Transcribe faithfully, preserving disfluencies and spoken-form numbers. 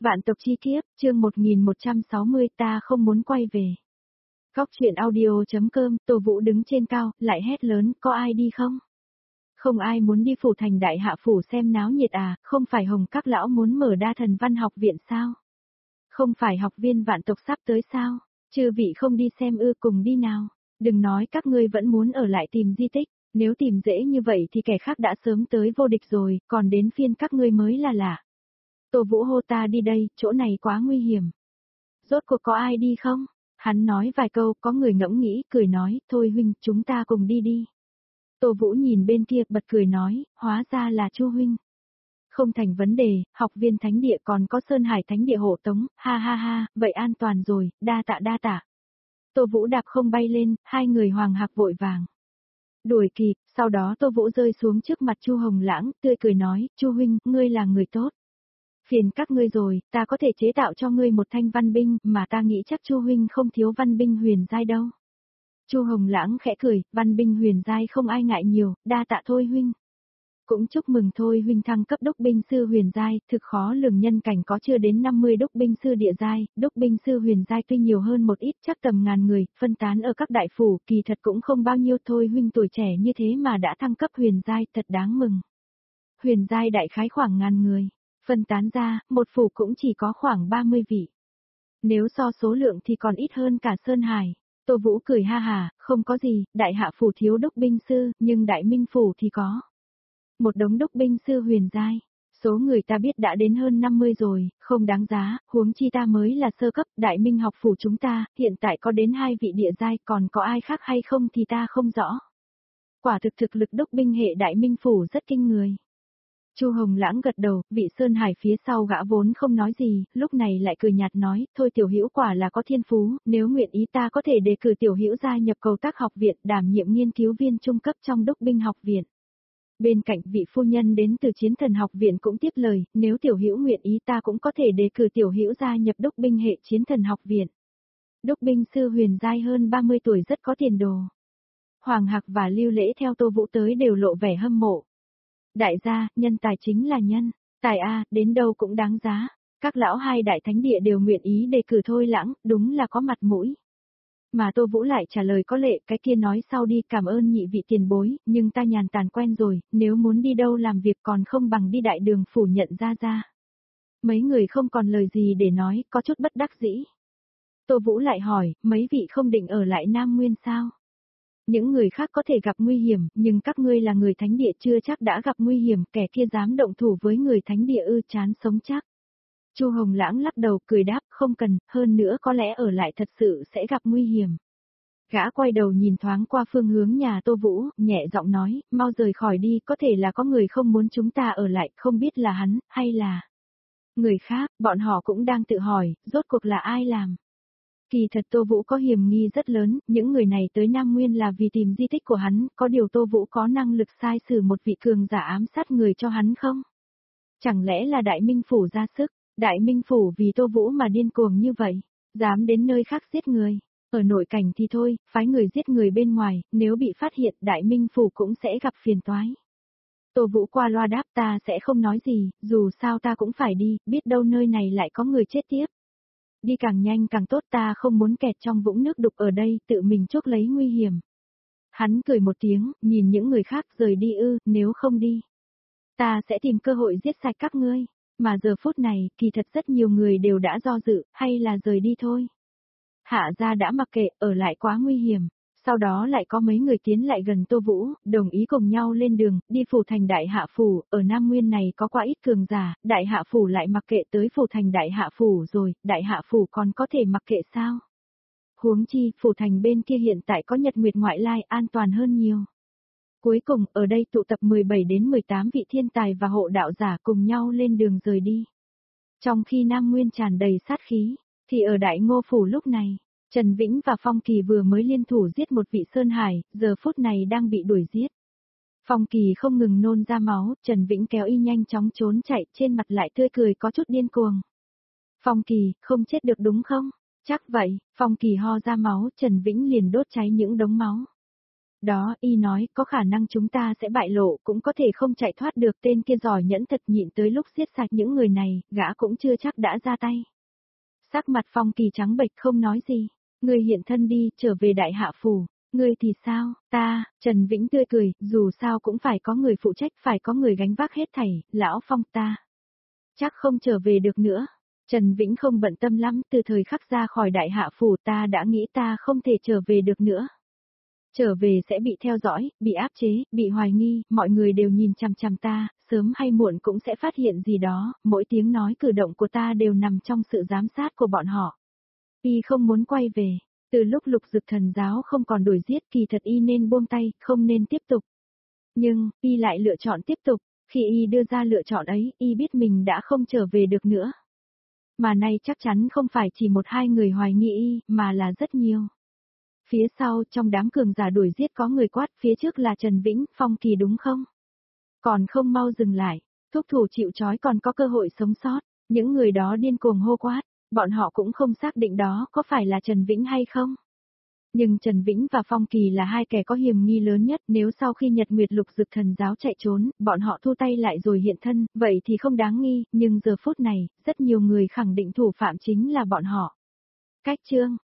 Vạn tộc chi kiếp, chương một nghìn một trăm sáu mươi ta không muốn quay về. Góc truyện audio.com, Tô Vũ đứng trên cao, lại hét lớn, có ai đi không? Không ai muốn đi phủ thành đại hạ phủ xem náo nhiệt à, không phải Hồng các lão muốn mở đa thần văn học viện sao? Không phải học viên vạn tộc sắp tới sao? Chư vị không đi xem ư, cùng đi nào. Đừng nói các ngươi vẫn muốn ở lại tìm di tích, nếu tìm dễ như vậy thì kẻ khác đã sớm tới vô địch rồi, còn đến phiên các ngươi mới là lạ. Tô Vũ hô ta đi đây, chỗ này quá nguy hiểm. Rốt cuộc có ai đi không? Hắn nói vài câu, có người ngẫm nghĩ, cười nói, thôi huynh, chúng ta cùng đi đi. Tô Vũ nhìn bên kia, bật cười nói, hóa ra là Chu huynh. Không thành vấn đề, học viên thánh địa còn có Sơn Hải thánh địa hộ tống, ha ha ha, vậy an toàn rồi, đa tạ đa tạ. Tô Vũ đạp không bay lên, hai người hoàng hạc vội vàng. Đuổi kịp, sau đó Tô Vũ rơi xuống trước mặt Chu Hồng Lãng, tươi cười nói, Chu huynh, ngươi là người tốt. Phiền các ngươi rồi, ta có thể chế tạo cho ngươi một thanh văn binh, mà ta nghĩ chắc Chu huynh không thiếu văn binh huyền giai đâu. Chu Hồng Lãng khẽ cười, văn binh huyền giai không ai ngại nhiều, đa tạ Thôi huynh. Cũng chúc mừng Thôi huynh thăng cấp đúc binh sư huyền giai, thực khó lường nhân cảnh có chưa đến năm mươi đúc binh sư địa giai, đúc binh sư huyền giai tuy nhiều hơn một ít chắc tầm ngàn người, phân tán ở các đại phủ, kỳ thật cũng không bao nhiêu. Thôi huynh tuổi trẻ như thế mà đã thăng cấp huyền giai, thật đáng mừng. Huyền giai đại khái khoảng ngàn người. Phân tán ra, một phủ cũng chỉ có khoảng ba mươi vị. Nếu so số lượng thì còn ít hơn cả Sơn Hải. Tô Vũ cười ha hà, không có gì, đại hạ phủ thiếu đốc binh sư, nhưng đại minh phủ thì có. Một đống đốc binh sư huyền giai. Số người ta biết đã đến hơn năm mươi rồi, không đáng giá, huống chi ta mới là sơ cấp, đại minh học phủ chúng ta, hiện tại có đến hai vị địa giai, còn có ai khác hay không thì ta không rõ. Quả thực thực lực đốc binh hệ đại minh phủ rất kinh người. Chu Hồng Lãng gật đầu, vị Sơn Hải phía sau gã vốn không nói gì, lúc này lại cười nhạt nói, thôi tiểu hữu quả là có thiên phú, nếu nguyện ý ta có thể đề cử tiểu hữu gia nhập cầu tác học viện, đảm nhiệm nghiên cứu viên trung cấp trong đốc binh học viện. Bên cạnh vị phu nhân đến từ chiến thần học viện cũng tiếp lời, nếu tiểu hữu nguyện ý ta cũng có thể đề cử tiểu hữu gia nhập đốc binh hệ chiến thần học viện. Đốc binh sư huyền giai hơn ba mươi tuổi rất có tiền đồ. Hoàng Hạc và Lưu Lễ theo Tô Vũ tới đều lộ vẻ hâm mộ. Đại gia, nhân tài chính là nhân, tài a, đến đâu cũng đáng giá. Các lão hai đại thánh địa đều nguyện ý đề cử Thôi Lãng, đúng là có mặt mũi. Mà Tô Vũ lại trả lời có lệ, cái kia nói sau đi, cảm ơn nhị vị tiền bối, nhưng ta nhàn tản quen rồi, nếu muốn đi đâu làm việc còn không bằng đi đại đường phủ nhận ra ra. Mấy người không còn lời gì để nói, có chút bất đắc dĩ. Tô Vũ lại hỏi, mấy vị không định ở lại Nam Nguyên sao? Những người khác có thể gặp nguy hiểm, nhưng các ngươi là người thánh địa chưa chắc đã gặp nguy hiểm, kẻ kia dám động thủ với người thánh địa ư, chán sống chắc. Chu Hồng Lãng lắc đầu cười đáp, không cần, hơn nữa có lẽ ở lại thật sự sẽ gặp nguy hiểm. Gã quay đầu nhìn thoáng qua phương hướng nhà Tô Vũ, nhẹ giọng nói, mau rời khỏi đi, có thể là có người không muốn chúng ta ở lại, không biết là hắn, hay là người khác, bọn họ cũng đang tự hỏi, rốt cuộc là ai làm. Kỳ thật Tô Vũ có hiểm nghi rất lớn, những người này tới Nam Nguyên là vì tìm di tích của hắn, có điều Tô Vũ có năng lực sai xử một vị cường giả ám sát người cho hắn không? Chẳng lẽ là Đại Minh Phủ ra sức, Đại Minh Phủ vì Tô Vũ mà điên cuồng như vậy, dám đến nơi khác giết người, ở nội cảnh thì thôi, phái người giết người bên ngoài, nếu bị phát hiện Đại Minh Phủ cũng sẽ gặp phiền toái. Tô Vũ qua loa đáp ta sẽ không nói gì, dù sao ta cũng phải đi, biết đâu nơi này lại có người chết tiếp. Đi càng nhanh càng tốt, ta không muốn kẹt trong vũng nước đục ở đây, tự mình chuốc lấy nguy hiểm. Hắn cười một tiếng, nhìn những người khác rời đi ư, nếu không đi. Ta sẽ tìm cơ hội giết sạch các ngươi, mà giờ phút này, kỳ thật rất nhiều người đều đã do dự, hay là rời đi thôi. Hạ gia đã mặc kệ, ở lại quá nguy hiểm. Sau đó lại có mấy người tiến lại gần Tô Vũ, đồng ý cùng nhau lên đường, đi phủ thành đại hạ phủ, ở Nam Nguyên này có quá ít cường giả, đại hạ phủ lại mặc kệ tới phủ thành đại hạ phủ rồi, đại hạ phủ còn có thể mặc kệ sao? Huống chi, phủ thành bên kia hiện tại có nhật nguyệt ngoại lai an toàn hơn nhiều. Cuối cùng, ở đây tụ tập mười bảy đến mười tám vị thiên tài và hộ đạo giả cùng nhau lên đường rời đi. Trong khi Nam Nguyên tràn đầy sát khí, thì ở Đại Ngô phủ lúc này, Trần Vĩnh và Phong Kỳ vừa mới liên thủ giết một vị Sơn Hải, giờ phút này đang bị đuổi giết. Phong Kỳ không ngừng nôn ra máu, Trần Vĩnh kéo y nhanh chóng trốn chạy, trên mặt lại tươi cười có chút điên cuồng. Phong Kỳ, không chết được đúng không? Chắc vậy, Phong Kỳ ho ra máu, Trần Vĩnh liền đốt cháy những đống máu. Đó, y nói, có khả năng chúng ta sẽ bại lộ, cũng có thể không chạy thoát được, tên kia giỏi nhẫn thật, nhịn tới lúc giết sạch những người này, gã cũng chưa chắc đã ra tay. Sắc mặt Phong Kỳ trắng bệch không nói gì. Ngươi hiện thân đi, trở về Đại Hạ Phủ. Ngươi thì sao? Ta, Trần Vĩnh tươi cười, dù sao cũng phải có người phụ trách, phải có người gánh vác hết thảy, lão Phong ta. Chắc không trở về được nữa. Trần Vĩnh không bận tâm lắm, từ thời khắc ra khỏi Đại Hạ Phủ ta đã nghĩ ta không thể trở về được nữa. Trở về sẽ bị theo dõi, bị áp chế, bị hoài nghi, mọi người đều nhìn chằm chằm ta, sớm hay muộn cũng sẽ phát hiện gì đó, mỗi tiếng nói cử động của ta đều nằm trong sự giám sát của bọn họ. Y không muốn quay về, từ lúc Lục Dực Thần giáo không còn đuổi giết, kỳ thật y nên buông tay, không nên tiếp tục. Nhưng, y lại lựa chọn tiếp tục, khi y đưa ra lựa chọn ấy, y biết mình đã không trở về được nữa. Mà nay chắc chắn không phải chỉ một hai người hoài nghi y, mà là rất nhiều. Phía sau trong đám cường giả đuổi giết có người quát, phía trước là Trần Vĩnh, Phong Kỳ đúng không? Còn không mau dừng lại, thúc thủ chịu trói còn có cơ hội sống sót, những người đó điên cuồng hô quát, bọn họ cũng không xác định đó có phải là Trần Vĩnh hay không. Nhưng Trần Vĩnh và Phong Kỳ là hai kẻ có hiểm nghi lớn nhất, nếu sau khi Nhật Nguyệt Lục Dực Thần giáo chạy trốn, bọn họ thu tay lại rồi hiện thân, vậy thì không đáng nghi, nhưng giờ phút này, rất nhiều người khẳng định thủ phạm chính là bọn họ. Cách chương